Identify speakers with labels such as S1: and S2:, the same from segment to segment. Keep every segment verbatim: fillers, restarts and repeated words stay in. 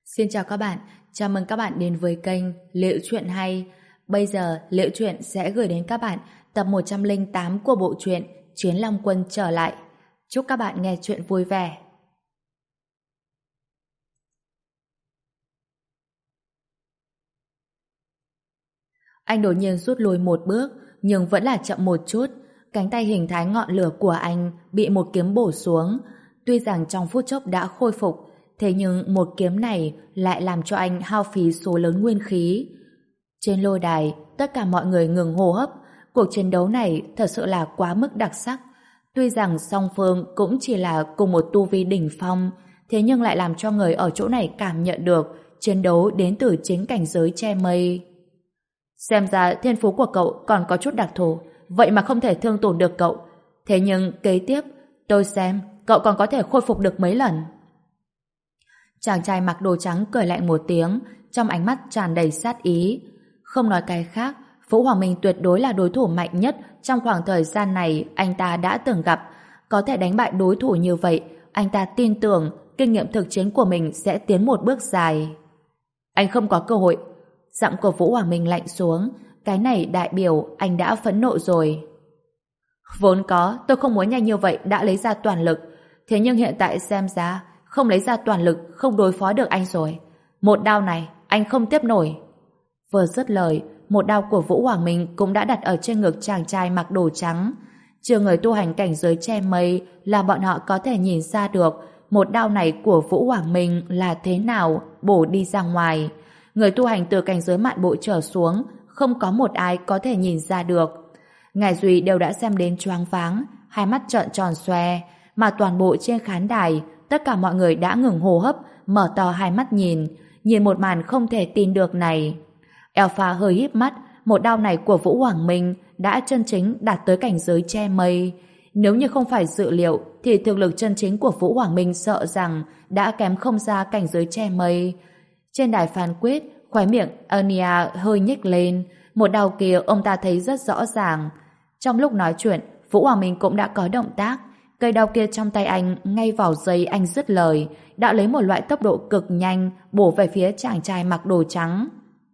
S1: Xin chào các bạn, chào mừng các bạn đến với kênh Liệu Chuyện Hay. Bây giờ Liệu Chuyện sẽ gửi đến các bạn tập một trăm lẻ tám của bộ truyện Chiến Long Quân trở lại. Chúc các bạn nghe chuyện vui vẻ. Anh đột nhiên rút lui một bước, nhưng vẫn là chậm một chút. Cánh tay hình thái ngọn lửa của anh bị một kiếm bổ xuống. Tuy rằng trong phút chốc đã khôi phục, thế nhưng một kiếm này lại làm cho anh hao phí số lớn nguyên khí. Trên lôi đài, tất cả mọi người ngừng hô hấp. Cuộc chiến đấu này thật sự là quá mức đặc sắc. Tuy rằng song phương cũng chỉ là cùng một tu vi đỉnh phong, thế nhưng lại làm cho người ở chỗ này cảm nhận được chiến đấu đến từ chính cảnh giới che mây. Xem ra thiên phú của cậu còn có chút đặc thù, vậy mà không thể thương tổn được cậu. Thế nhưng kế tiếp, tôi xem cậu còn có thể khôi phục được mấy lần. Chàng trai mặc đồ trắng cười lạnh một tiếng, trong ánh mắt tràn đầy sát ý. Không nói cái khác, Vũ Hoàng Minh tuyệt đối là đối thủ mạnh nhất trong khoảng thời gian này anh ta đã từng gặp. Có thể đánh bại đối thủ như vậy, anh ta tin tưởng kinh nghiệm thực chiến của mình sẽ tiến một bước dài. Anh không có cơ hội. Giọng của Vũ Hoàng Minh lạnh xuống, cái này đại biểu anh đã phẫn nộ rồi. Vốn có, tôi không muốn nhanh như vậy đã lấy ra toàn lực, thế nhưng hiện tại xem ra không lấy ra toàn lực không đối phó được anh rồi. Một đao này anh không tiếp nổi. Vừa dứt lời, một đao của Vũ Hoàng Minh cũng đã đặt ở trên ngực chàng trai mặc đồ trắng. Chưa người tu hành cảnh giới che mây là bọn họ có thể nhìn ra được một đao này của Vũ Hoàng Minh là thế nào bổ đi ra ngoài. Người tu hành từ cảnh giới mạn bộ trở xuống không có một ai có thể nhìn ra được. Ngài Duy đều đã xem đến choáng váng, hai mắt trợn tròn xoe, mà toàn bộ trên khán đài tất cả mọi người đã ngừng hô hấp, mở to hai mắt nhìn, nhìn một màn không thể tin được này. Alpha hơi híp mắt, một đao này của Vũ Hoàng Minh đã chân chính đạt tới cảnh giới che mây. Nếu như không phải dự liệu, thì thực lực chân chính của Vũ Hoàng Minh sợ rằng đã kém không ra cảnh giới che mây. Trên đài phán quyết, khóe miệng Anya hơi nhếch lên, một đao kia ông ta thấy rất rõ ràng. Trong lúc nói chuyện, Vũ Hoàng Minh cũng đã có động tác. Cây đao kia trong tay anh ngay vào giây anh dứt lời đã lấy một loại tốc độ cực nhanh bổ về phía chàng trai mặc đồ trắng.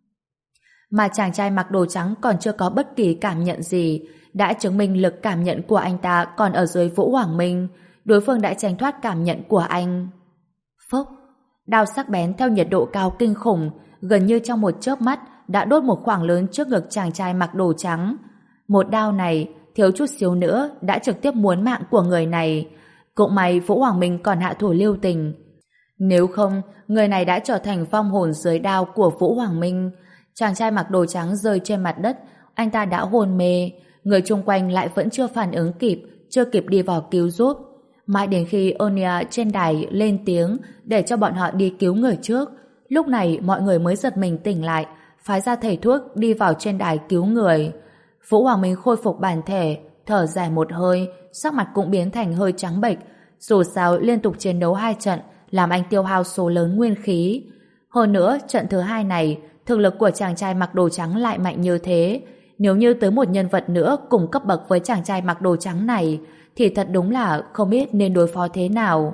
S1: Mà chàng trai mặc đồ trắng còn chưa có bất kỳ cảm nhận gì, đã chứng minh lực cảm nhận của anh ta còn ở dưới Vũ Hoàng Minh. Đối phương đã tránh thoát cảm nhận của anh. Phốc, đao sắc bén theo nhiệt độ cao kinh khủng, gần như trong một chớp mắt đã đốt một khoảng lớn trước ngực chàng trai mặc đồ trắng. Một đao này thiếu chút xíu nữa đã trực tiếp muốn mạng của người này. Cũng may Vũ Hoàng Minh còn hạ thủ lưu tình. Nếu không, người này đã trở thành vong hồn dưới đao của Vũ Hoàng Minh. Chàng trai mặc đồ trắng rơi trên mặt đất, anh ta đã hôn mê. Người chung quanh lại vẫn chưa phản ứng kịp, chưa kịp đi vào cứu giúp. Mãi đến khi Onya trên đài lên tiếng để cho bọn họ đi cứu người trước, lúc này mọi người mới giật mình tỉnh lại, phái ra thầy thuốc đi vào trên đài cứu người. Vũ Hoàng Minh khôi phục bản thể, thở dài một hơi, sắc mặt cũng biến thành hơi trắng bệch. Dù sao liên tục chiến đấu hai trận làm anh tiêu hao số lớn nguyên khí. Hơn nữa, trận thứ hai này, thực lực của chàng trai mặc đồ trắng lại mạnh như thế. Nếu như tới một nhân vật nữa cùng cấp bậc với chàng trai mặc đồ trắng này, thì thật đúng là không biết nên đối phó thế nào.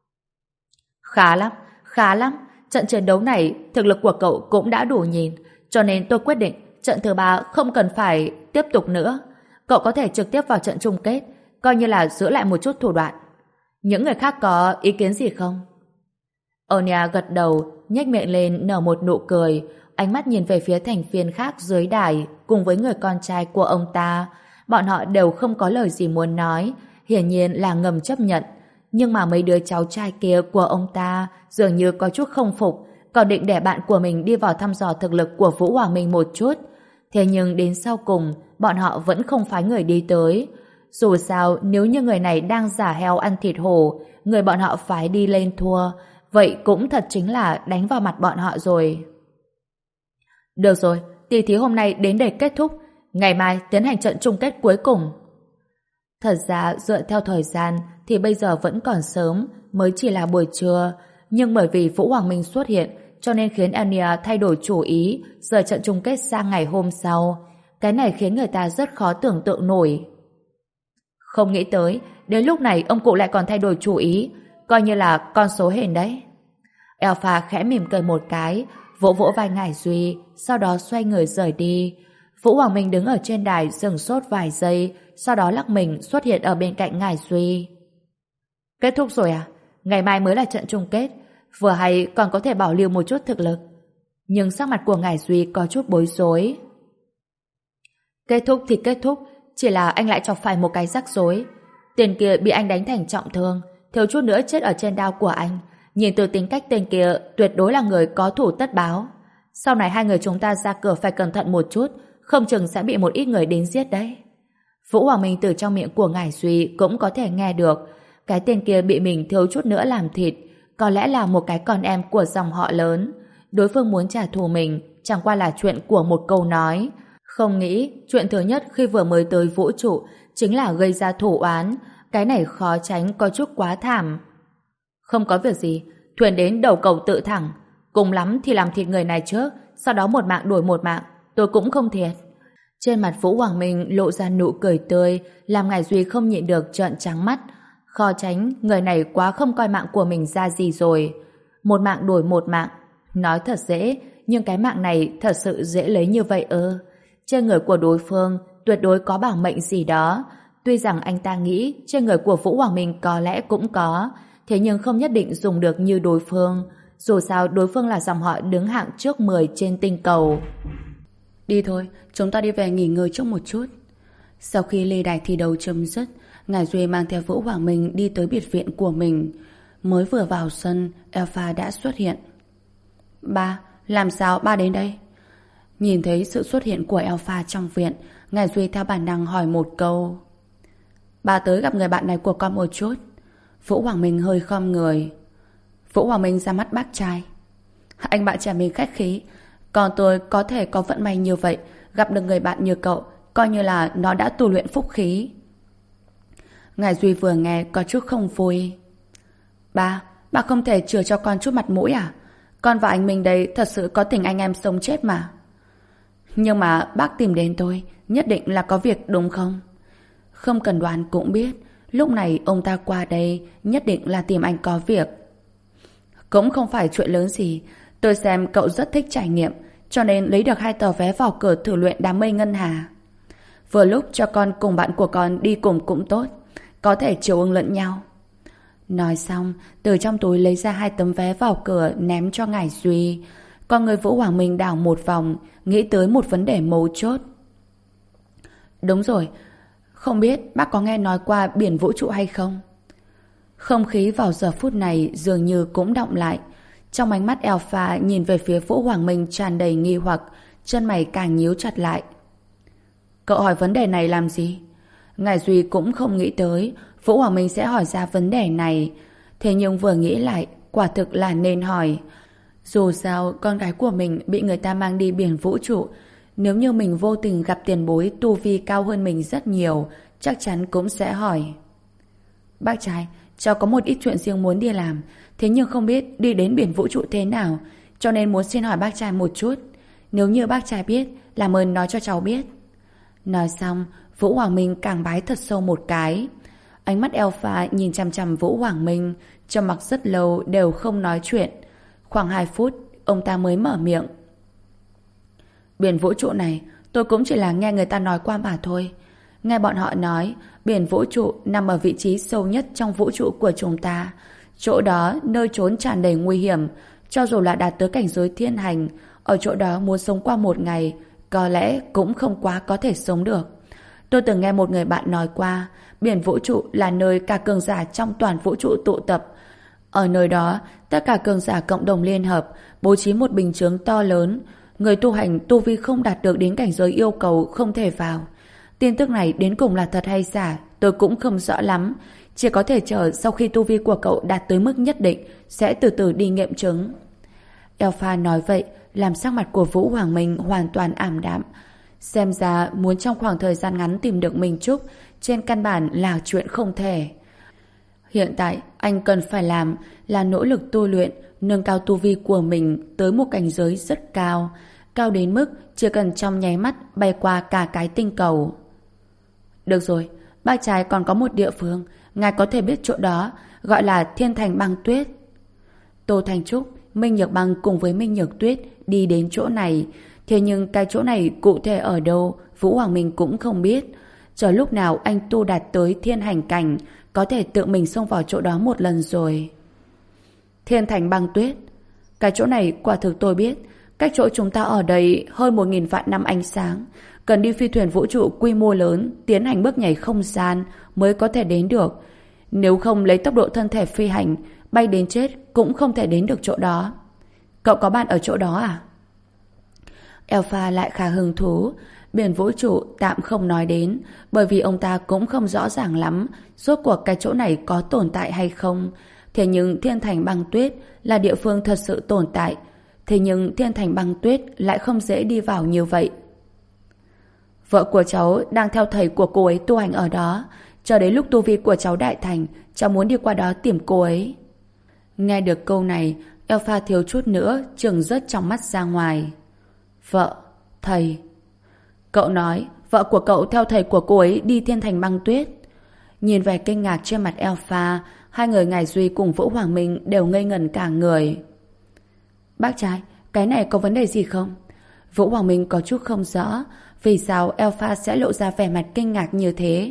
S1: Khá lắm, khá lắm. Trận chiến đấu này, thực lực của cậu cũng đã đủ nhìn, cho nên tôi quyết định trận thứ ba không cần phải tiếp tục nữa. Cậu có thể trực tiếp vào trận chung kết, coi như là giữ lại một chút thủ đoạn. Những người khác có ý kiến gì không? Onya gật đầu, nhếch miệng lên nở một nụ cười, ánh mắt nhìn về phía thành viên khác dưới đài cùng với người con trai của ông ta. Bọn họ đều không có lời gì muốn nói, hiển nhiên là ngầm chấp nhận. Nhưng mà mấy đứa cháu trai kia của ông ta dường như có chút không phục, còn định để bạn của mình đi vào thăm dò thực lực của Vũ Hoàng Minh một chút. Thế nhưng đến sau cùng, bọn họ vẫn không phái người đi tới. Dù sao, nếu như người này đang giả heo ăn thịt hổ, người bọn họ phái đi lên thua, vậy cũng thật chính là đánh vào mặt bọn họ rồi. Được rồi, tỷ thí hôm nay đến để kết thúc, ngày mai tiến hành trận chung kết cuối cùng. Thật ra dựa theo thời gian thì bây giờ vẫn còn sớm, mới chỉ là buổi trưa, nhưng bởi vì Vũ Hoàng Minh xuất hiện cho nên khiến Anya thay đổi chủ ý, rời trận chung kết sang ngày hôm sau. Cái này khiến người ta rất khó tưởng tượng nổi. Không nghĩ tới, đến lúc này ông cụ lại còn thay đổi chủ ý, coi như là con số hên đấy. Alpha khẽ mỉm cười một cái, vỗ vỗ vai Ngải Duy, sau đó xoay người rời đi. Vũ Hoàng Minh đứng ở trên đài sửng sốt vài giây, sau đó lắc mình xuất hiện ở bên cạnh Ngải Duy. Kết thúc rồi à? Ngày mai mới là trận chung kết, vừa hay còn có thể bảo lưu một chút thực lực. Nhưng sắc mặt của Ngải Duy có chút bối rối. Kết thúc thì kết thúc, chỉ là anh lại chọc phải một cái rắc rối. Tên kia bị anh đánh thành trọng thương, thiếu chút nữa chết ở trên đao của anh. Nhìn từ tính cách tên kia tuyệt đối là người có thủ tất báo. Sau này hai người chúng ta ra cửa phải cẩn thận một chút, không chừng sẽ bị một ít người đến giết đấy. Vũ Hoàng Minh từ trong miệng của Ngải Duy cũng có thể nghe được cái tên kia bị mình thiếu chút nữa làm thịt, có lẽ là một cái con em của dòng họ lớn. Đối phương muốn trả thù mình chẳng qua là chuyện của một câu nói. Không nghĩ chuyện thứ nhất khi vừa mới tới vũ trụ chính là gây ra thù oán. Cái này khó tránh có chút quá thảm. Không có việc gì, thuyền đến đầu cầu tự thẳng. Cùng lắm thì làm thịt người này trước, sau đó một mạng đuổi một mạng, tôi cũng không thiệt. Trên mặt Vũ Hoàng Minh lộ ra nụ cười tươi, làm Ngải Duy không nhịn được trợn trắng mắt. Khó tránh người này quá không coi mạng của mình ra gì rồi. Một mạng đuổi một mạng, nói thật dễ, nhưng cái mạng này thật sự dễ lấy như vậy ư? Trên người của đối phương tuyệt đối có bảo mệnh gì đó. Tuy rằng anh ta nghĩ trên người của Vũ Hoàng Minh có lẽ cũng có, thế nhưng không nhất định dùng được như đối phương. Dù sao đối phương là dòng họ đứng hạng trước mười trên tinh cầu. Đi thôi, chúng ta đi về nghỉ ngơi trước một chút. Sau khi lê đài thi đấu chấm dứt, Ngải Duy mang theo Vũ Hoàng Minh đi tới biệt viện của mình. Mới vừa vào sân, Alpha đã xuất hiện. Ba, làm sao ba đến đây? Nhìn thấy sự xuất hiện của Alpha trong viện, Ngải Duy theo bản năng hỏi một câu. Ba tới gặp người bạn này của con một chút. Vũ Hoàng Minh hơi khom người. Vũ Hoàng Minh ra mắt bác trai. Anh bạn trẻ mình khách khí, còn tôi có thể có vận may như vậy, gặp được người bạn như cậu, coi như là nó đã tu luyện phúc khí. Ngải Duy vừa nghe có chút không vui. Ba, ba không thể chừa cho con chút mặt mũi à? Con và anh Minh đây thật sự có tình anh em sống chết mà. Nhưng mà bác tìm đến tôi, nhất định là có việc đúng không? Không cần đoán cũng biết, lúc này ông ta qua đây nhất định là tìm anh có việc. Cũng không phải chuyện lớn gì, tôi xem cậu rất thích trải nghiệm, cho nên lấy được hai tờ vé vào cửa thử luyện đám mây ngân hà. Vừa lúc cho con cùng bạn của con đi cùng cũng tốt, có thể chiều ứng lẫn nhau. Nói xong, từ trong túi lấy ra hai tấm vé vào cửa ném cho Ngải Duy. Con người Vũ Hoàng Minh đảo một vòng, nghĩ tới một vấn đề mấu chốt. Đúng rồi, không biết bác có nghe nói qua biển vũ trụ hay không? Không khí vào giờ phút này dường như cũng đọng lại. Trong ánh mắt Alpha nhìn về phía Vũ Hoàng Minh tràn đầy nghi hoặc, chân mày càng nhíu chặt lại. Cậu hỏi vấn đề này làm gì? Ngải Duy cũng không nghĩ tới Vũ Hoàng Minh sẽ hỏi ra vấn đề này. Thế nhưng vừa nghĩ lại, quả thực là nên hỏi. Dù sao, con gái của mình bị người ta mang đi biển vũ trụ. Nếu như mình vô tình gặp tiền bối tu vi cao hơn mình rất nhiều, chắc chắn cũng sẽ hỏi. Bác trai, cháu có một ít chuyện riêng muốn đi làm, thế nhưng không biết đi đến biển vũ trụ thế nào, cho nên muốn xin hỏi bác trai một chút. Nếu như bác trai biết, làm ơn nói cho cháu biết. Nói xong, Vũ Hoàng Minh càng bái thật sâu một cái. Ánh mắt Alpha nhìn chằm chằm Vũ Hoàng Minh, trầm mặc rất lâu đều không nói chuyện. Khoảng hai phút, ông ta mới mở miệng. Biển vũ trụ này, tôi cũng chỉ là nghe người ta nói qua mà thôi. Nghe bọn họ nói, biển vũ trụ nằm ở vị trí sâu nhất trong vũ trụ của chúng ta. Chỗ đó, nơi trốn tràn đầy nguy hiểm, cho dù là đạt tới cảnh giới thiên hành, ở chỗ đó muốn sống qua một ngày, có lẽ cũng không quá có thể sống được. Tôi từng nghe một người bạn nói qua, biển vũ trụ là nơi cả cường giả trong toàn vũ trụ tụ tập. Ở nơi đó, tất cả cường giả cộng đồng liên hợp, bố trí một bình chướng to lớn. Người tu hành tu vi không đạt được đến cảnh giới yêu cầu không thể vào. Tin tức này đến cùng là thật hay giả, tôi cũng không rõ lắm. Chỉ có thể chờ sau khi tu vi của cậu đạt tới mức nhất định, sẽ từ từ đi nghiệm chứng. Alpha nói vậy, làm sắc mặt của Vũ Hoàng Minh hoàn toàn ảm đạm. Xem ra muốn trong khoảng thời gian ngắn tìm được Minh Trúc, trên căn bản là chuyện không thể. Hiện tại, anh cần phải làm là nỗ lực tu luyện, nâng cao tu vi của mình tới một cảnh giới rất cao, cao đến mức chỉ cần trong nháy mắt bay qua cả cái tinh cầu. Được rồi, bác trai còn có một địa phương, ngài có thể biết chỗ đó, gọi là Thiên Thành Băng Tuyết. Tô Thành Trúc Minh Nhược Băng cùng với Minh Nhược Tuyết đi đến chỗ này. Thế nhưng cái chỗ này cụ thể ở đâu, Vũ Hoàng Minh cũng không biết. Chờ lúc nào anh tu đạt tới thiên hành cảnh, có thể tự mình xông vào chỗ đó một lần rồi. Thiên Thành Băng Tuyết. Cái chỗ này quả thực tôi biết. Cách chỗ chúng ta ở đây hơn một nghìn vạn năm ánh sáng. Cần đi phi thuyền vũ trụ quy mô lớn, tiến hành bước nhảy không gian mới có thể đến được. Nếu không lấy tốc độ thân thể phi hành, bay đến chết cũng không thể đến được chỗ đó. Cậu có bạn ở chỗ đó à? Alpha lại khá hứng thú. Biển vũ trụ tạm không nói đến, bởi vì ông ta cũng không rõ ràng lắm rốt cuộc cái chỗ này có tồn tại hay không. Thế nhưng Thiên Thành Băng Tuyết là địa phương thật sự tồn tại. Thế nhưng Thiên Thành Băng Tuyết lại không dễ đi vào như vậy. Vợ của cháu đang theo thầy của cô ấy tu hành ở đó. Cho đến lúc tu vi của cháu đại thành, cháu muốn đi qua đó tìm cô ấy. Nghe được câu này, Alpha thiếu chút nữa trừng rớt trong mắt ra ngoài. Vợ, thầy. Cậu nói vợ của cậu theo thầy của cô ấy đi Thiên Thành Băng Tuyết. Nhìn vẻ kinh ngạc trên mặt Alpha, hai người Ngải Duy cùng Vũ Hoàng Minh đều ngây ngẩn cả người. Bác trai, cái này có vấn đề gì không? Vũ Hoàng Minh có chút không rõ vì sao Alpha sẽ lộ ra vẻ mặt kinh ngạc như thế.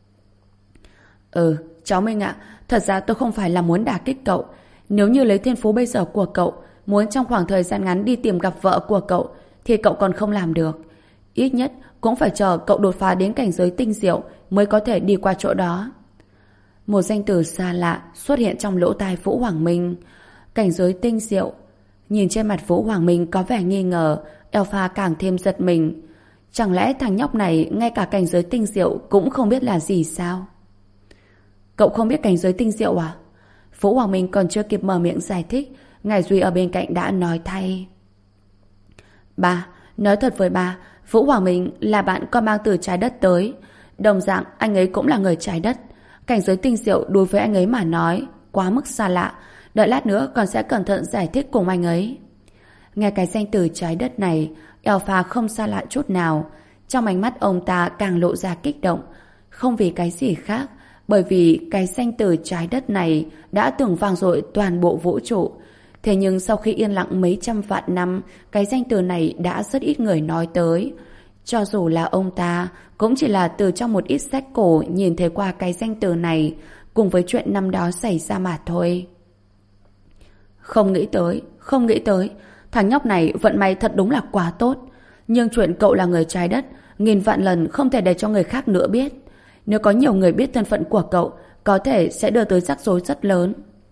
S1: Ừ, cháu Minh ạ, thật ra tôi không phải là muốn đả kích cậu. Nếu như lấy thiên phú bây giờ của cậu, muốn trong khoảng thời gian ngắn đi tìm gặp vợ của cậu, thì cậu còn không làm được. Ít nhất cũng phải chờ cậu đột phá đến cảnh giới tinh diệu mới có thể đi qua chỗ đó. Một danh từ xa lạ xuất hiện trong lỗ tai Vũ Hoàng Minh. Cảnh giới tinh diệu. Nhìn trên mặt Vũ Hoàng Minh có vẻ nghi ngờ, Alpha càng thêm giật mình. Chẳng lẽ thằng nhóc này ngay cả cảnh giới tinh diệu cũng không biết là gì sao? Cậu không biết cảnh giới tinh diệu à? Vũ Hoàng Minh còn chưa kịp mở miệng giải thích, Ngải Duy ở bên cạnh đã nói thay. Ba, nói thật với ba, Vũ Hoàng Minh là bạn con mang từ trái đất tới. Đồng dạng anh ấy cũng là người trái đất. Cảnh giới tinh diệu đối với anh ấy mà nói quá mức xa lạ. Đợi lát nữa con sẽ cẩn thận giải thích cùng anh ấy. Nghe cái danh từ trái đất này, Alpha không xa lạ chút nào. Trong ánh mắt ông ta càng lộ ra kích động. Không vì cái gì khác, bởi vì cái danh từ trái đất này đã từng vang dội toàn bộ vũ trụ. Thế nhưng sau khi yên lặng mấy trăm vạn năm, cái danh từ này đã rất ít người nói tới. Cho dù là ông ta, cũng chỉ là từ trong một ít sách cổ nhìn thấy qua cái danh từ này, cùng với chuyện năm đó xảy ra mà thôi. Không nghĩ tới, không nghĩ tới, thằng nhóc này vận may thật đúng là quá tốt. Nhưng chuyện cậu là người trái đất, nghìn vạn lần không thể để cho người khác nữa biết. Nếu có nhiều người biết thân phận của cậu, có thể sẽ đưa tới rắc rối rất lớn.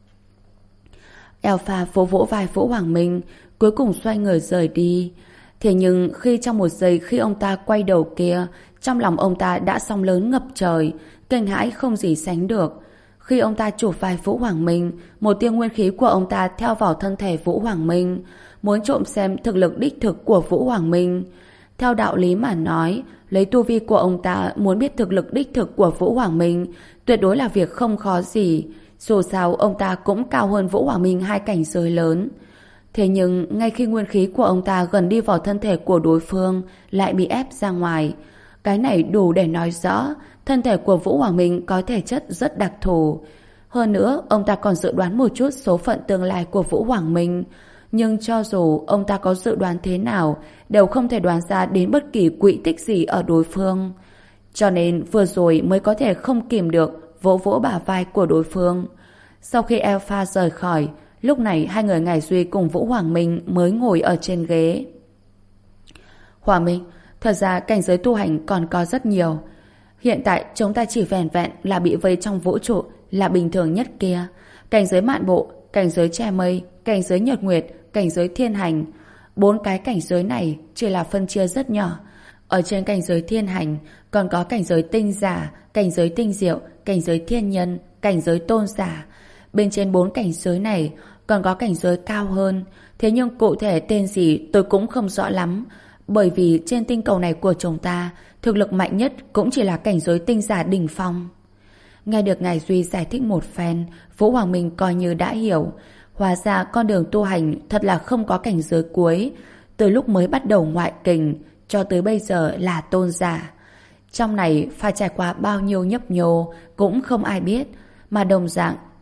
S1: Alpha vỗ vỗ vai Vũ Hoàng Minh, cuối cùng xoay người rời đi. Thế nhưng khi trong một giây khi ông ta quay đầu kia, trong lòng ông ta đã sóng lớn ngập trời, kinh hãi không gì sánh được. Khi ông ta chụp vai Vũ Hoàng Minh, một tia nguyên khí của ông ta theo vào thân thể Vũ Hoàng Minh, muốn trộm xem thực lực đích thực của Vũ Hoàng Minh. Theo đạo lý mà nói, lấy tu vi của ông ta muốn biết thực lực đích thực của Vũ Hoàng Minh tuyệt đối là việc không khó gì. Dù sao ông ta cũng cao hơn Vũ Hoàng Minh hai cảnh giới lớn. Thế nhưng ngay khi nguyên khí của ông ta gần đi vào thân thể của đối phương lại bị ép ra ngoài. Cái này đủ để nói rõ thân thể của Vũ Hoàng Minh có thể chất rất đặc thù. Hơn nữa ông ta còn dự đoán một chút số phận tương lai của Vũ Hoàng Minh. Nhưng cho dù ông ta có dự đoán thế nào đều không thể đoán ra đến bất kỳ quỹ tích gì ở đối phương. Cho nên vừa rồi mới có thể không kìm được vỗ vỗ bả vai của đối phương. Sau khi Alpha rời khỏi, lúc này hai người Ngải Duy cùng Vũ Hoàng Minh mới ngồi ở trên ghế. Hoàng Minh, thật ra cảnh giới tu hành còn có rất nhiều. Hiện tại chúng ta chỉ vẻn vẹn là bị vây trong vũ trụ là bình thường nhất kia. Cảnh giới mạn bộ, cảnh giới che mây, cảnh giới nhật nguyệt, cảnh giới thiên hành. Bốn cái cảnh giới này chỉ là phân chia rất nhỏ. Ở trên cảnh giới thiên hành còn có cảnh giới tinh giả, cảnh giới tinh diệu, cảnh giới thiên nhân, cảnh giới tôn giả. Bên trên bốn cảnh giới này còn có cảnh giới cao hơn. Thế nhưng cụ thể tên gì tôi cũng không rõ lắm. Bởi vì trên tinh cầu này của chúng ta, thực lực mạnh nhất cũng chỉ là cảnh giới tinh giả đỉnh phong. Nghe được Ngải Duy giải thích một phen, Vũ Hoàng Minh coi như đã hiểu. Hóa ra con đường tu hành thật là không có cảnh giới cuối. Từ lúc mới bắt đầu ngoại kình cho tới bây giờ là tôn giả. Trong này phải trải qua bao nhiêu nhấp nhô cũng không ai biết. Mà đồng dạng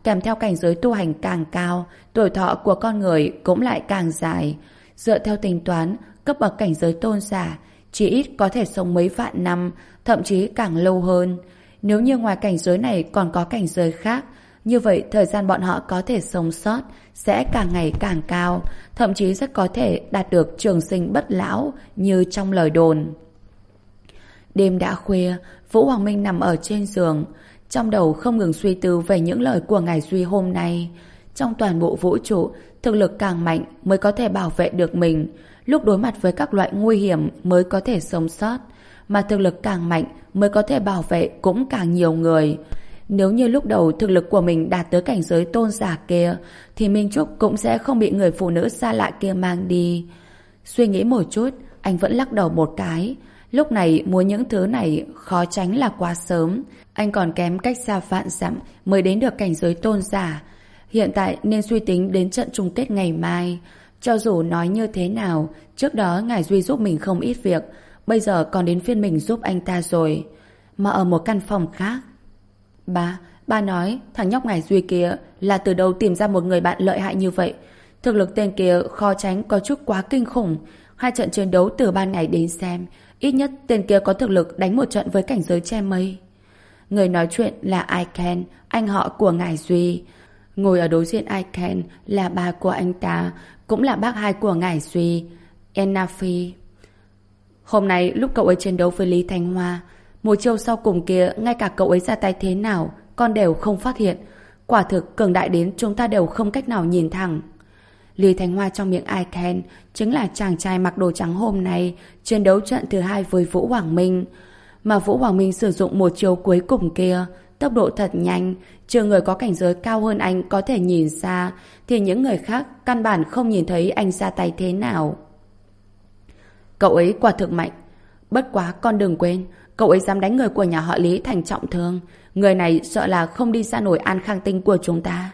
S1: kèm theo cảnh giới tu hành càng cao, tuổi thọ của con người cũng lại càng dài. Dựa theo tính toán, cấp bậc cảnh giới tôn giả chỉ ít có thể sống mấy vạn năm, thậm chí càng lâu hơn. Nếu như ngoài cảnh giới này còn có cảnh giới khác, như vậy thời gian bọn họ có thể sống sót sẽ càng ngày càng cao, thậm chí rất có thể đạt được trường sinh bất lão như trong lời đồn. Đêm đã khuya, Vũ Hoàng Minh nằm ở trên giường, trong đầu không ngừng suy tư về những lời của Ngài Duy hôm nay. Trong toàn bộ vũ trụ, thực lực càng mạnh mới có thể bảo vệ được mình, lúc đối mặt với các loại nguy hiểm mới có thể sống sót, mà thực lực càng mạnh mới có thể bảo vệ cũng càng nhiều người. Nếu như lúc đầu thực lực của mình đạt tới cảnh giới tôn giả kia, thì Minh Trúc cũng sẽ không bị người phụ nữ xa lạ kia mang đi. Suy nghĩ một chút, anh vẫn lắc đầu một cái. Lúc này muốn những thứ này khó tránh là quá sớm. Anh còn kém cách xa vạn dặm mới đến được cảnh giới tôn giả. Hiện tại nên suy tính đến trận chung kết ngày mai. Cho dù nói như thế nào, trước đó Ngài Duy giúp mình không ít việc, bây giờ còn đến phiên mình giúp anh ta rồi. Mà ở một căn phòng khác. Ba, ba nói thằng nhóc Ngài Duy kia là từ đâu tìm ra một người bạn lợi hại như vậy. Thực lực tên kia khó tránh có chút quá kinh khủng. Hai trận chiến đấu từ ban ngày đến xem, ít nhất tên kia có thực lực đánh một trận với cảnh giới che mây. Người nói chuyện là Aiken, anh họ của Ngài Duy. Ngồi ở đối diện Aiken là ba của anh ta, cũng là bác hai của Ngài Duy, Enafi. Hôm nay lúc cậu ấy chiến đấu với Lý Thanh Hoa, một chiêu sau cùng kia ngay cả cậu ấy ra tay thế nào con đều không phát hiện. Quả thực cường đại đến chúng ta đều không cách nào nhìn thẳng. Lý Thanh Hoa trong miệng Aiken chính là chàng trai mặc đồ trắng hôm nay chiến đấu trận thứ hai với Vũ Hoàng Minh. Mà Vũ Hoàng Minh sử dụng một chiêu cuối cùng kia, tốc độ thật nhanh, trừ người có cảnh giới cao hơn anh có thể nhìn xa, thì những người khác căn bản không nhìn thấy anh ra tay thế nào. Cậu ấy quả thực mạnh. Bất quá con đừng quên, cậu ấy dám đánh người của nhà họ Lý thành trọng thương. Người này sợ là không đi ra nổi An Khang Tinh của chúng ta.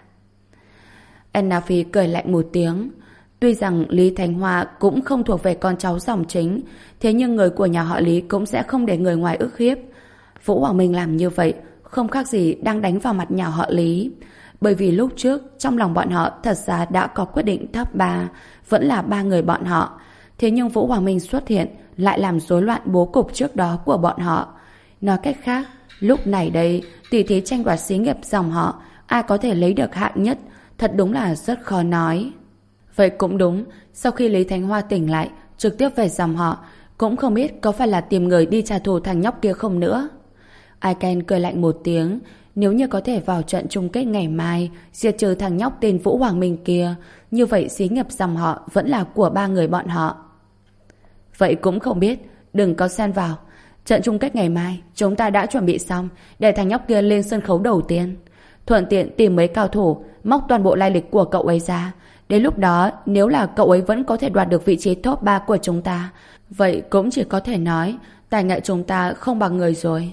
S1: Anna Phi cười lạnh một tiếng. Tuy rằng Lý Thanh Hoa cũng không thuộc về con cháu dòng chính, thế nhưng người của nhà họ Lý cũng sẽ không để người ngoài ức hiếp. Vũ Hoàng Minh làm như vậy không khác gì đang đánh vào mặt nhà họ Lý. Bởi vì lúc trước trong lòng bọn họ thật ra đã có quyết định top ba, vẫn là ba người bọn họ. Thế nhưng Vũ Hoàng Minh xuất hiện lại làm rối loạn bố cục trước đó của bọn họ. Nói cách khác, lúc này đây tỷ thí tranh đoạt xí nghiệp dòng họ, ai có thể lấy được hạng nhất thật đúng là rất khó nói. Vậy cũng đúng, sau khi Lý Thanh Hoa tỉnh lại trực tiếp về dòng họ, cũng không biết có phải là tìm người đi trả thù thằng nhóc kia không nữa. Aiken cười lạnh một tiếng. Nếu như có thể vào trận chung kết ngày mai diệt trừ thằng nhóc tên Vũ Hoàng Minh kia, như vậy xí nghiệp dòng họ vẫn là của ba người bọn họ. Vậy cũng không biết, đừng có xen vào. Trận chung kết ngày mai chúng ta đã chuẩn bị xong để thằng nhóc kia lên sân khấu đầu tiên. Thuận tiện tìm mấy cao thủ, móc toàn bộ lai lịch của cậu ấy ra. Đến lúc đó, nếu là cậu ấy vẫn có thể đoạt được vị trí top ba của chúng ta, vậy cũng chỉ có thể nói tài nghệ chúng ta không bằng người rồi.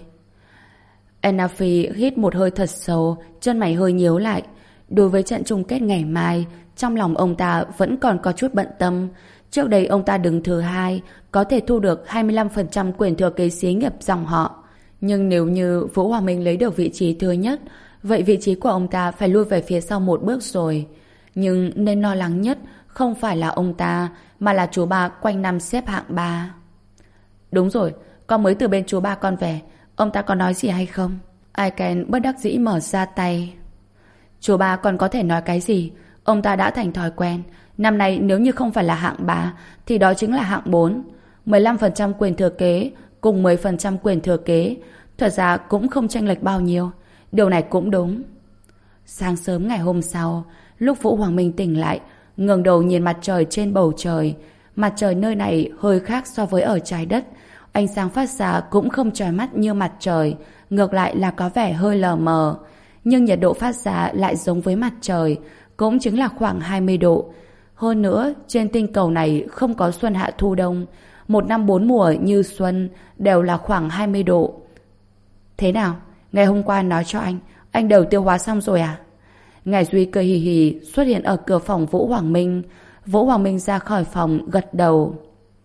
S1: Anna Phi hít một hơi thật sâu, chân mày hơi nhíu lại. Đối với trận chung kết ngày mai, trong lòng ông ta vẫn còn có chút bận tâm. Trước đây ông ta đứng thứ hai, có thể thu được hai mươi lăm phần trăm quyền thừa kế xí nghiệp dòng họ. Nhưng nếu như Vũ Hoàng Minh lấy được vị trí thứ nhất, vậy vị trí của ông ta phải lui về phía sau một bước rồi. Nhưng nên lo lắng nhất không phải là ông ta, mà là chú ba quanh năm xếp hạng ba. Đúng rồi, con mới từ bên chú ba con về. Ông ta có nói gì hay không? Aiken bất đắc dĩ mở ra tay. Chú ba còn có thể nói cái gì? Ông ta đã thành thói quen. Năm nay nếu như không phải là hạng ba thì đó chính là hạng bốn. mười lăm phần trăm quyền thừa kế cùng mười phần trăm quyền thừa kế, thật ra cũng không chênh lệch bao nhiêu. Điều này cũng đúng. Sáng sớm ngày hôm sau, lúc Vũ Hoàng Minh tỉnh lại, ngẩng đầu nhìn mặt trời trên bầu trời. Mặt trời nơi này hơi khác so với ở trái đất. Ánh sáng phát ra cũng không chói mắt như mặt trời, ngược lại là có vẻ hơi lờ mờ. Nhưng nhiệt độ phát ra lại giống với mặt trời, cũng chính là khoảng hai mươi độ. Hơn nữa, trên tinh cầu này không có xuân hạ thu đông. Một năm bốn mùa như xuân đều là khoảng hai mươi độ. Thế nào? Ngày hôm qua nói cho anh, anh đều tiêu hóa xong rồi à? Ngài Duy cười hì hì xuất hiện ở cửa phòng Vũ Hoàng Minh. Vũ Hoàng Minh ra khỏi phòng gật đầu.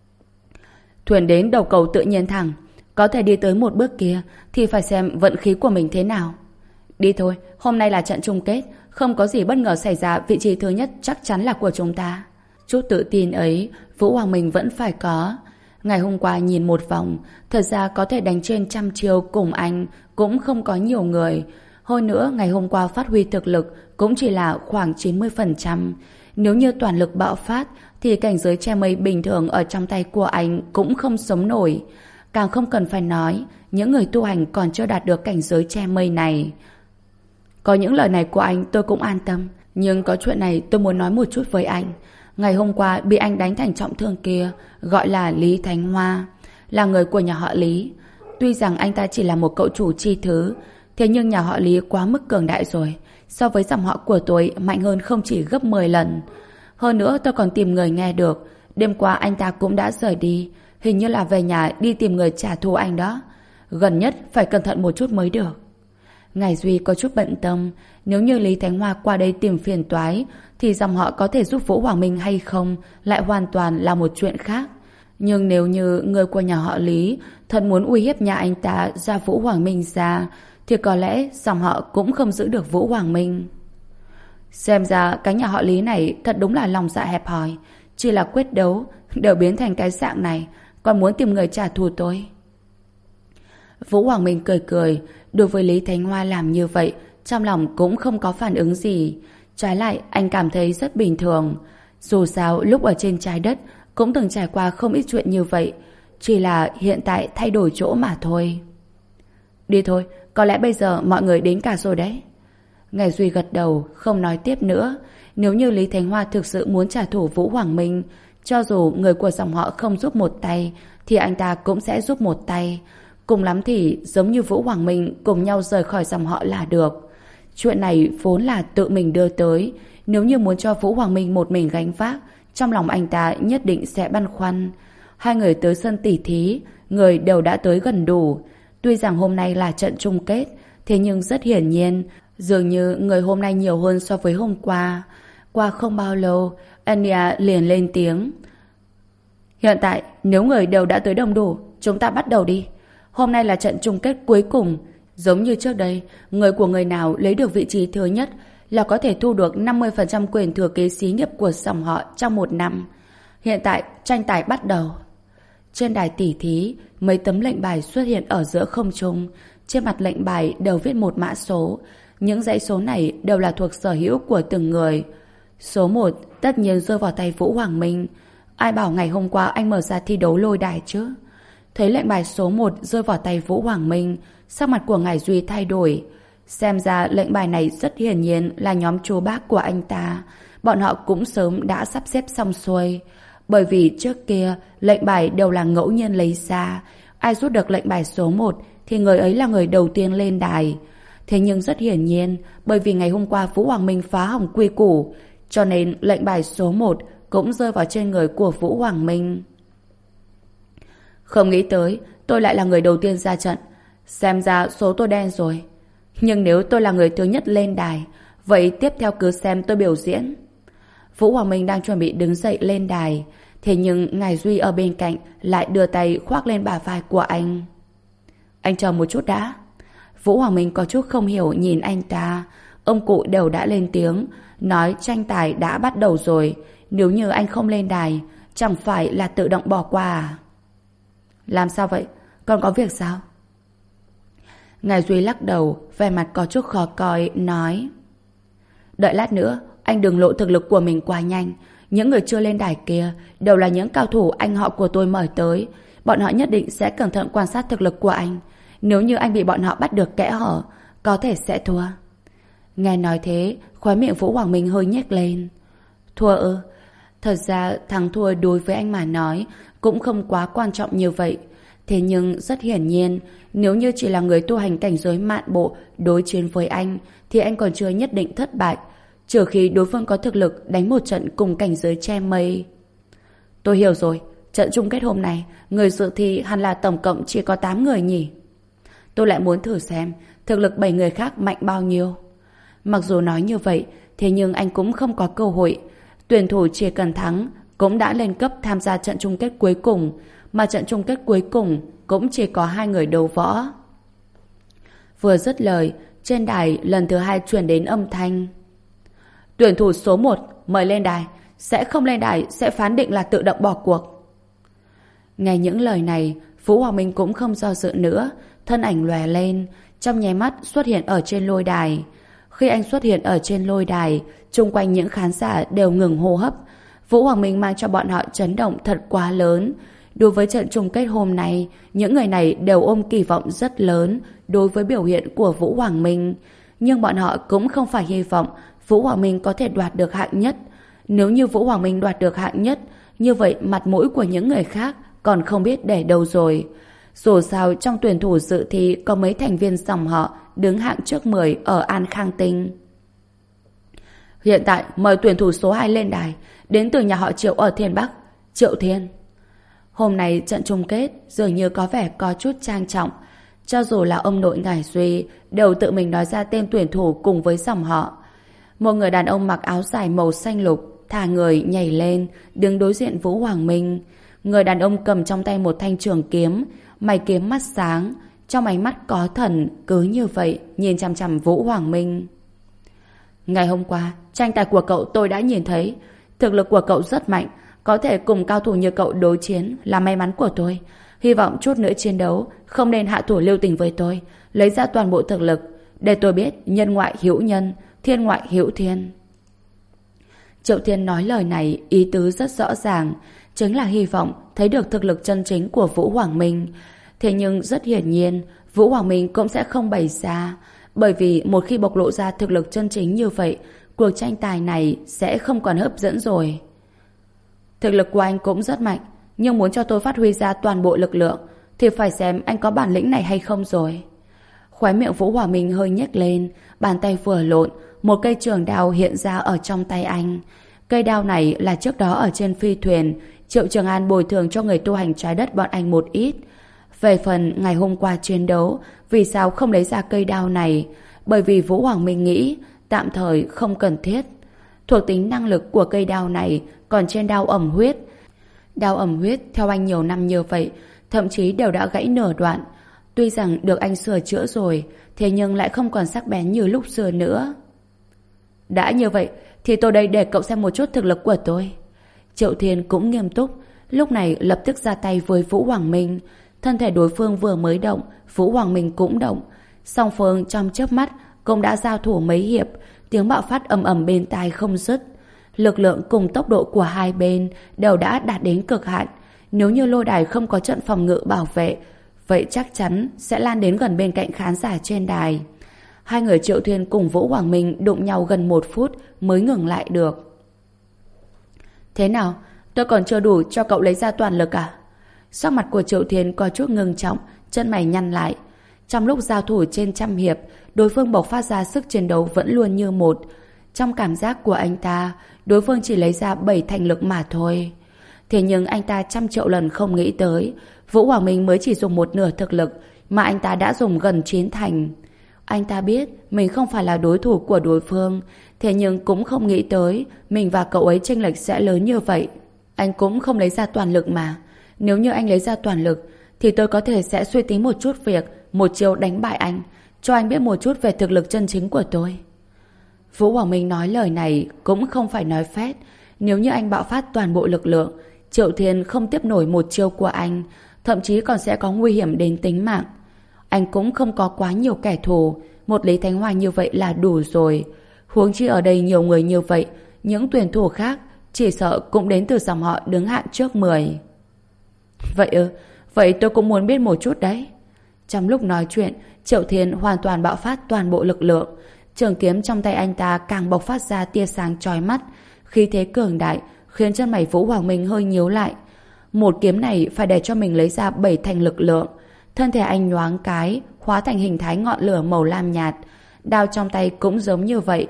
S1: Thuyền đến đầu cầu tự nhiên thẳng, có thể đi tới một bước kia thì phải xem vận khí của mình thế nào. Đi thôi, hôm nay là trận chung kết,
S2: không có gì bất ngờ xảy ra, vị trí thứ nhất chắc chắn là của chúng ta. Chút tự tin ấy, Vũ Hoàng Minh vẫn phải có. Ngày hôm qua nhìn một vòng, thật ra có thể đánh trên trăm chiêu cùng anh cũng không có nhiều người. Hơn nữa, ngày hôm qua phát huy thực lực cũng chỉ là khoảng chín mươi phần trăm. Nếu như toàn lực bạo phát, thì cảnh giới che mây bình thường ở trong tay của anh cũng không sống nổi. Càng không cần phải nói, những người tu hành còn chưa đạt được cảnh giới che mây này. Có những lời này của anh tôi cũng an tâm, nhưng có chuyện này tôi muốn nói một chút với anh. Ngày hôm qua bị anh đánh thành trọng thương kia gọi là Lý Thánh Hoa, là người của nhà họ Lý. Tuy rằng anh ta chỉ là một cậu chủ chi thứ, thế nhưng nhà họ Lý quá mức cường đại rồi, so với dòng họ của tôi mạnh hơn không chỉ gấp mười lần. Hơn nữa tôi còn tìm người nghe được, đêm qua anh ta cũng đã rời đi, hình như là về nhà đi tìm người trả thù anh đó. Gần nhất phải cẩn thận một chút mới được. Ngài Duy có chút bận tâm, nếu như Lý Thánh Hoa qua đây tìm phiền toái thì dòng họ có thể giúp Vũ Hoàng Minh hay không lại hoàn toàn là một chuyện khác. Nhưng nếu như người của nhà họ Lý thật muốn uy hiếp nhà anh ta ra Vũ Hoàng Minh ra, thì có lẽ dòng họ cũng không giữ được Vũ Hoàng Minh. Xem ra cái nhà họ Lý này thật đúng là lòng dạ hẹp hòi, chỉ là quyết đấu đều biến thành cái dạng này, còn muốn tìm người trả thù tôi. Vũ Hoàng Minh cười cười, đối với Lý Thánh Hoa làm như vậy, trong lòng cũng không có phản ứng gì. Trái lại, anh cảm thấy rất bình thường. Dù sao, lúc ở trên trái đất cũng từng trải qua không ít chuyện như vậy, chỉ là hiện tại thay đổi chỗ mà thôi. Đi thôi, có lẽ bây giờ mọi người đến cả rồi đấy. Ngài Duy gật đầu, không nói tiếp nữa. Nếu như Lý Thánh Hoa thực sự muốn trả thù Vũ Hoàng Minh, cho dù người của dòng họ không giúp một tay, thì anh ta cũng sẽ giúp một tay. Cùng lắm thì giống như Vũ Hoàng Minh cùng nhau rời khỏi dòng họ là được. Chuyện này vốn là tự mình đưa tới, nếu như muốn cho Vũ Hoàng Minh một mình gánh vác, trong lòng anh ta nhất định sẽ băn khoăn. Hai người tới sân tỉ thí, người đều đã tới gần đủ. Tuy rằng hôm nay là trận chung kết, thế nhưng rất hiển nhiên, dường như người hôm nay nhiều hơn so với hôm qua. Qua không bao lâu, Anya liền lên tiếng. Hiện tại, nếu người đều đã tới đông đủ, chúng ta bắt đầu đi. Hôm nay là trận chung kết cuối cùng. Giống như trước đây, người của người nào lấy được vị trí thứ nhất là có thể thu được năm mươi phần trăm quyền thừa kế xí nghiệp của dòng họ trong một năm. Hiện tại, tranh tài bắt đầu. Trên đài tỉ thí, mấy tấm lệnh bài xuất hiện ở giữa không trung. Trên mặt lệnh bài đều viết một mã số. Những dãy số này đều là thuộc sở hữu của từng người. Số một tất nhiên rơi vào tay Vũ Hoàng Minh. Ai bảo ngày hôm qua anh mở ra thi đấu lôi đài chứ? Thấy lệnh bài số một rơi vào tay Vũ Hoàng Minh, sắc mặt của Ngải Duy thay đổi. Xem ra lệnh bài này rất hiển nhiên là nhóm chú bác của anh ta. Bọn họ cũng sớm đã sắp xếp xong xuôi. Bởi vì trước kia lệnh bài đều là ngẫu nhiên lấy ra. Ai rút được lệnh bài số một thì người ấy là người đầu tiên lên đài. Thế nhưng rất hiển nhiên, bởi vì ngày hôm qua Vũ Hoàng Minh phá hỏng quy củ, cho nên lệnh bài số một cũng rơi vào trên người của Vũ Hoàng Minh. Không nghĩ tới, tôi lại là người đầu tiên ra trận. Xem ra số tôi đen rồi. Nhưng nếu tôi là người thứ nhất lên đài, vậy tiếp theo cứ xem tôi biểu diễn. Vũ Hoàng Minh đang chuẩn bị đứng dậy lên đài, thế nhưng Ngài Duy ở bên cạnh lại đưa tay khoác lên bả vai của anh. Anh chờ một chút đã. Vũ Hoàng Minh có chút không hiểu nhìn anh ta. Ông cụ đều đã lên tiếng, nói tranh tài đã bắt đầu rồi. Nếu như anh không lên đài, chẳng phải là tự động bỏ qua à? Làm sao vậy? Còn có việc sao? Ngài Duy lắc đầu, vẻ mặt có chút khó coi, nói: Đợi lát nữa, anh đừng lộ thực lực của mình quá nhanh. Những người chưa lên đài kia đều là những cao thủ anh họ của tôi mời tới. Bọn họ nhất định sẽ cẩn thận quan sát thực lực của anh. Nếu như anh bị bọn họ bắt được kẽ hở, có thể sẽ thua. Nghe nói thế, khóe miệng Vũ Hoàng Minh hơi nhếch lên. Thua ư? Thật ra thắng thua đối với anh mà nói cũng không quá quan trọng như vậy. Thế nhưng rất hiển nhiên, nếu như chỉ là người tu hành cảnh giới mạn bộ đối chiến với anh, thì anh còn chưa nhất định thất bại, trừ khi đối phương có thực lực đánh một trận cùng cảnh giới che mây. Tôi hiểu rồi, trận chung kết hôm nay, người dự thi hẳn là tổng cộng chỉ có tám người nhỉ? Tôi lại muốn thử xem thực lực bảy người khác mạnh bao nhiêu. Mặc dù nói như vậy, thế nhưng anh cũng không có cơ hội. Tuyển thủ chỉ cần thắng cũng đã lên cấp tham gia trận chung kết cuối cùng, mà trận chung kết cuối cùng cũng chỉ có hai người đấu võ. Vừa dứt lời, trên đài lần thứ hai truyền đến âm thanh: Tuyển thủ số một mời lên đài, sẽ không lên đài sẽ phán định là tự động bỏ cuộc. Nghe những lời này, Vũ Hoàng Minh cũng không do dự nữa, thân ảnh lóe lên, trong nháy mắt xuất hiện ở trên lôi đài. Khi anh xuất hiện ở trên lôi đài, chung quanh những khán giả đều ngừng hô hấp. Vũ Hoàng Minh mang cho bọn họ chấn động thật quá lớn. Đối với trận chung kết hôm nay, những người này đều ôm kỳ vọng rất lớn đối với biểu hiện của Vũ Hoàng Minh. Nhưng bọn họ cũng không phải hy vọng Vũ Hoàng Minh có thể đoạt được hạng nhất. Nếu như Vũ Hoàng Minh đoạt được hạng nhất, như vậy mặt mũi của những người khác còn không biết để đâu rồi. Dù sao trong tuyển thủ dự thi có mấy thành viên dòng họ đứng hạng trước mười ở An Khang Tinh. Hiện tại mời tuyển thủ số hai lên đài, đến từ nhà họ Triệu ở Thiên Bắc, Triệu Thiên. Hôm nay trận chung kết dường như có vẻ có chút trang trọng. Cho dù là ông nội Ngải Duy đều tự mình nói ra tên tuyển thủ cùng với dòng họ. Một người đàn ông mặc áo dài màu xanh lục thả người nhảy lên đứng đối diện Vũ Hoàng Minh. Người đàn ông cầm trong tay một thanh trường kiếm, mày kiếm mắt sáng, trong ánh mắt có thần, cứ như vậy nhìn chằm chằm Vũ Hoàng Minh. Ngày hôm qua tranh tài của cậu tôi đã nhìn thấy, thực lực của cậu rất mạnh, có thể cùng cao thủ như cậu đối chiến là may mắn của tôi. Hy vọng chút nữa chiến đấu không nên hạ thủ lưu tình với tôi, lấy ra toàn bộ thực lực để tôi biết nhân ngoại hữu nhân, thiên ngoại hữu thiên. Triệu Thiên nói lời này ý tứ rất rõ ràng, chính là hy vọng thấy được thực lực chân chính của Vũ Hoàng Minh. Thế nhưng rất hiển nhiên Vũ Hoàng Minh cũng sẽ không bày ra, bởi vì một khi bộc lộ ra thực lực chân chính như vậy, cuộc tranh tài này sẽ không còn hấp dẫn rồi. Thực lực của anh cũng rất mạnh, nhưng muốn cho tôi phát huy ra toàn bộ lực lượng thì phải xem anh có bản lĩnh này hay không rồi. Khóe miệng Vũ Hoàng Minh hơi nhếch lên, bàn tay vừa lộn, một cây trường đao hiện ra ở trong tay anh. Cây đao này là trước đó ở trên phi thuyền Triệu Trường An bồi thường cho người tu hành trái đất bọn anh một ít. Về phần ngày hôm qua chiến đấu, vì sao không lấy ra cây đao này? Bởi vì Vũ Hoàng Minh nghĩ tạm thời không cần thiết. Thuộc tính năng lực của cây đao này còn trên đao ẩm huyết. Đao ẩm huyết theo anh nhiều năm như vậy, thậm chí đều đã gãy nửa đoạn. Tuy rằng được anh sửa chữa rồi, thế nhưng lại không còn sắc bén như lúc xưa nữa. Đã như vậy thì tôi đây để cậu xem một chút thực lực của tôi. Triệu Thiên cũng nghiêm túc, lúc này lập tức ra tay với Vũ Hoàng Minh. Thân thể đối phương vừa mới động, Vũ Hoàng Minh cũng động. Song phương trong chớp mắt cũng đã giao thủ mấy hiệp, tiếng bạo phát ầm ầm bên tai không dứt. Lực lượng cùng tốc độ của hai bên đều đã đạt đến cực hạn. Nếu như lôi đài không có trận phòng ngự bảo vệ, vậy chắc chắn sẽ lan đến gần bên cạnh khán giả trên đài. Hai người Triệu Thiên cùng Vũ Hoàng Minh đụng nhau gần một phút mới ngừng lại được. Thế nào? Tôi còn chưa đủ cho cậu lấy ra toàn lực à? Sắc mặt của Triệu Thiên có chút ngưng trọng, chân mày nhăn lại. Trong lúc giao thủ trên trăm hiệp, đối phương bộc phát ra sức chiến đấu vẫn luôn như một. Trong cảm giác của anh ta, đối phương chỉ lấy ra bảy thành lực mà thôi. Thế nhưng anh ta trăm triệu lần không nghĩ tới, Vũ Hoàng Minh mới chỉ dùng một nửa thực lực, mà anh ta đã dùng gần chín thành. Anh ta biết mình không phải là đối thủ của đối phương, thế nhưng cũng không nghĩ tới mình và cậu ấy chênh lệch sẽ lớn như vậy. Anh cũng không lấy ra toàn lực mà. Nếu như anh lấy ra toàn lực, thì tôi có thể sẽ suy tính một chút việc, một chiều đánh bại anh, cho anh biết một chút về thực lực chân chính của tôi. Vũ Hoàng Minh nói lời này cũng không phải nói phét. Nếu như anh bạo phát toàn bộ lực lượng, Triệu Thiên không tiếp nổi một chiêu của anh, thậm chí còn sẽ có nguy hiểm đến tính mạng. Anh cũng không có quá nhiều kẻ thù, một Lý Thánh Hoa như vậy là đủ rồi. Huống chi ở đây nhiều người như vậy, những tuyển thủ khác chỉ sợ cũng đến từ dòng họ đứng hạng trước mười. Vậy ư, vậy tôi cũng muốn biết một chút đấy. Trong lúc nói chuyện, Triệu Thiên hoàn toàn bạo phát toàn bộ lực lượng. Trường kiếm trong tay anh ta càng bộc phát ra tia sáng chói mắt, khí thế cường đại khiến chân mày Vũ Hoàng Minh hơi nhíu lại. Một kiếm này phải để cho mình lấy ra bảy thành lực lượng. Thân thể anh nhoáng cái, hóa thành hình thái ngọn lửa màu lam nhạt. Đao trong tay cũng giống như vậy.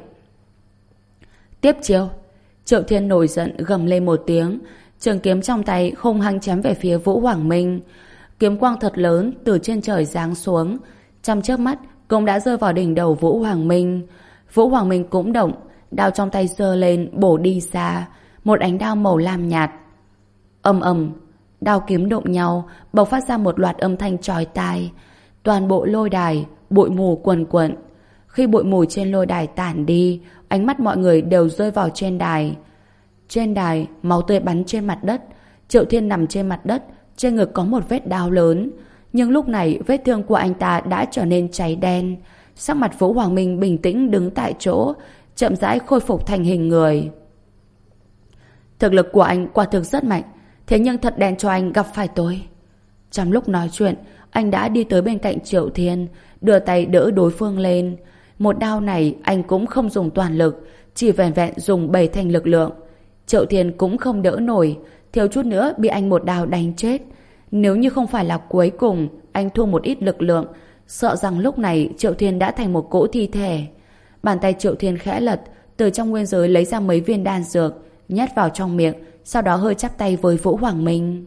S2: Tiếp chiêu. Triệu Thiên nổi giận gầm lên một tiếng, trường kiếm trong tay hung hăng chém về phía Vũ Hoàng Minh. Kiếm quang thật lớn từ trên trời giáng xuống, trong chớp mắt cũng đã rơi vào đỉnh đầu Vũ Hoàng Minh. Vũ Hoàng Minh cũng động, đao trong tay giơ lên bổ đi xa, một ánh đao màu lam nhạt. Ầm ầm, đao kiếm đụng nhau, bộc phát ra một loạt âm thanh chói tai. Toàn bộ lôi đài bụi mù quần quận. Khi bụi mù trên lôi đài tản đi, ánh mắt mọi người đều rơi vào trên đài. Trên đài, máu tươi bắn trên mặt đất. Triệu Thiên nằm trên mặt đất, trên ngực có một vết đao lớn. Nhưng lúc này vết thương của anh ta đã trở nên cháy đen. Sắc mặt Vũ Hoàng Minh bình tĩnh đứng tại chỗ, chậm rãi khôi phục thành hình người. Thực lực của anh quả thực rất mạnh, thế nhưng thật đen cho anh gặp phải tôi. Trong lúc nói chuyện, anh đã đi tới bên cạnh Triệu Thiên, đưa tay đỡ đối phương lên. Một đao này anh cũng không dùng toàn lực, chỉ vẻn vẹn dùng bảy thành lực lượng. Triệu Thiên cũng không đỡ nổi, thiếu chút nữa bị anh một đao đánh chết. Nếu như không phải là cuối cùng anh thua một ít lực lượng, sợ rằng lúc này Triệu Thiên đã thành một cỗ thi thể. Bàn tay Triệu Thiên khẽ lật, từ trong nguyên giới lấy ra mấy viên đan dược, nhét vào trong miệng, sau đó hơi chắp tay với Vũ Hoàng Minh.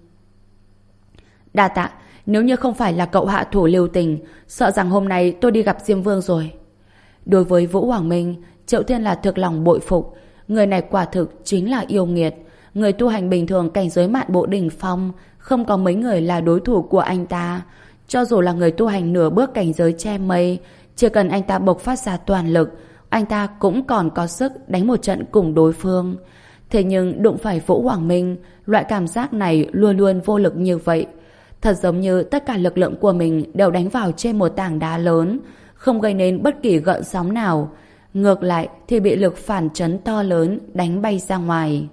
S2: Đa tạ, nếu như không phải là cậu hạ thủ lưu tình, sợ rằng hôm nay tôi đi gặp Diêm Vương rồi. Đối với Vũ Hoàng Minh, Triệu Thiên là thực lòng bội phục. Người này quả thực chính là yêu nghiệt. Người tu hành bình thường cảnh giới mạn bộ đỉnh phong, không có mấy người là đối thủ của anh ta. Cho dù là người tu hành nửa bước cảnh giới che mây, chỉ cần anh ta bộc phát ra toàn lực, anh ta cũng còn có sức đánh một trận cùng đối phương. Thế nhưng đụng phải Vũ Hoàng Minh, loại cảm giác này luôn luôn vô lực như vậy. Thật giống như tất cả lực lượng của mình đều đánh vào trên một tảng đá lớn, không gây nên bất kỳ gợn sóng nào. Ngược lại thì bị lực phản chấn to lớn đánh bay ra ngoài.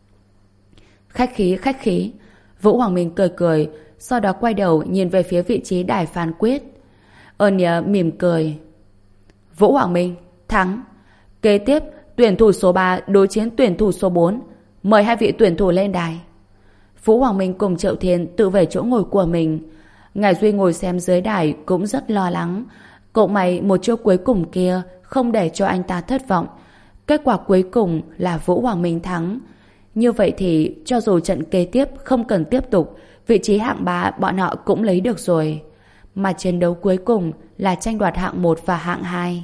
S2: Khách khí, khách khí. Vũ Hoàng Minh cười cười, sau đó quay đầu nhìn về phía vị trí đài phán quyết. Ân Nhã mỉm cười. Vũ Hoàng Minh, thắng. Kế tiếp, tuyển thủ số ba đối chiến tuyển thủ số bốn. Mời hai vị tuyển thủ lên đài. Vũ Hoàng Minh cùng Triệu Thiên tự về chỗ ngồi của mình. Ngài Duy ngồi xem dưới đài cũng rất lo lắng. Cậu mày một chiêu cuối cùng kia không để cho anh ta thất vọng. Kết quả cuối cùng là Vũ Hoàng Minh thắng. Như vậy thì cho dù trận kế tiếp không cần tiếp tục, vị trí hạng ba bọn họ cũng lấy được rồi. Mà chiến đấu cuối cùng là tranh đoạt hạng một và hạng hai.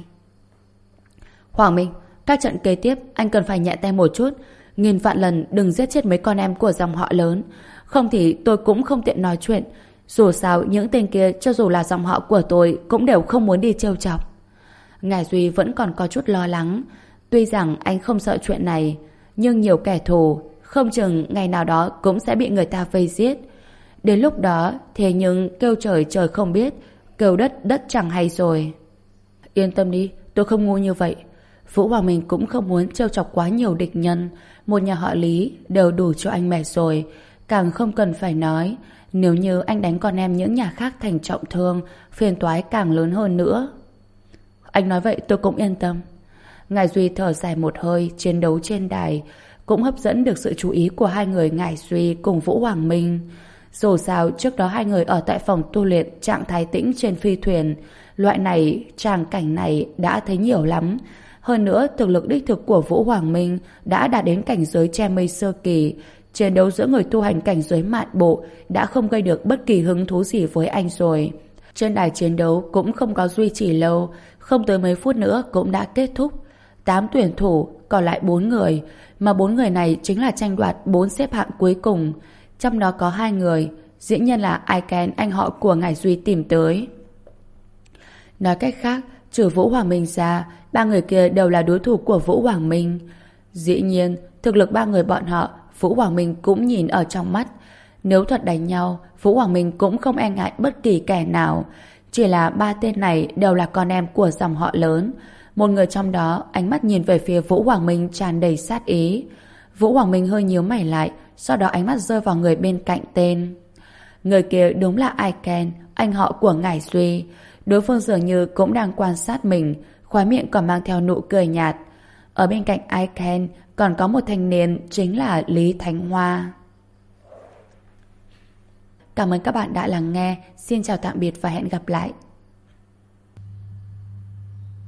S2: Hoàng Minh, các trận kế tiếp anh cần phải nhẹ tay một chút. Nghìn vạn lần đừng giết chết mấy con em của dòng họ lớn. Không thì tôi cũng không tiện nói chuyện. Dù sao những tên kia cho dù là dòng họ của tôi cũng đều không muốn đi trêu chọc. Ngài Duy vẫn còn có chút lo lắng. Tuy rằng anh không sợ chuyện này, nhưng nhiều kẻ thù không chừng ngày nào đó cũng sẽ bị người ta vây giết. Đến lúc đó thế nhưng kêu trời trời không biết, kêu đất đất chẳng hay rồi. Yên tâm đi, tôi không ngu như vậy. Vũ Hoàng Minh cũng không muốn trêu chọc quá nhiều địch nhân. Một nhà họ Lý đều đủ cho anh mệt rồi. Càng không cần phải nói, nếu như anh đánh con em những nhà khác thành trọng thương, phiền toái càng lớn hơn nữa. Anh nói vậy tôi cũng yên tâm. Ngài Duy thở dài một hơi. Chiến đấu trên đài cũng hấp dẫn được sự chú ý của hai người Ngài Duy cùng Vũ Hoàng Minh. Dù sao trước đó hai người ở tại phòng tu luyện trạng thái tĩnh trên phi thuyền. Loại này, tràng cảnh này đã thấy nhiều lắm. Hơn nữa thực lực đích thực của Vũ Hoàng Minh đã đạt đến cảnh giới che mây sơ kỳ. Chiến đấu giữa người tu hành cảnh giới mạn bộ đã không gây được bất kỳ hứng thú gì với anh rồi. Trên đài chiến đấu cũng không có duy trì lâu, không tới mấy phút nữa cũng đã kết thúc. Tám tuyển thủ, còn lại bốn người, mà bốn người này chính là tranh đoạt bốn xếp hạng cuối cùng. Trong đó có hai người, dĩ nhiên là Aiken, anh họ của Ngài Duy tìm tới. Nói cách khác, trừ Vũ Hoàng Minh ra, ba người kia đều là đối thủ của Vũ Hoàng Minh. Dĩ nhiên, thực lực ba người bọn họ, Vũ Hoàng Minh cũng nhìn ở trong mắt. Nếu thuật đánh nhau, Vũ Hoàng Minh cũng không e ngại bất kỳ kẻ nào. Chỉ là ba tên này đều là con em của dòng họ lớn. Một người trong đó ánh mắt nhìn về phía Vũ Hoàng Minh tràn đầy sát ý. Vũ Hoàng Minh hơi nhíu mày lại, sau đó ánh mắt rơi vào người bên cạnh tên. Người kia đúng là Aiken, anh họ của Ngải Duy. Đối phương dường như cũng đang quan sát mình, khóe miệng còn mang theo nụ cười nhạt. Ở bên cạnh Aiken còn có một thanh niên chính là Lý Thánh Hoa. Cảm ơn các bạn đã lắng nghe. Xin chào tạm biệt và hẹn gặp lại.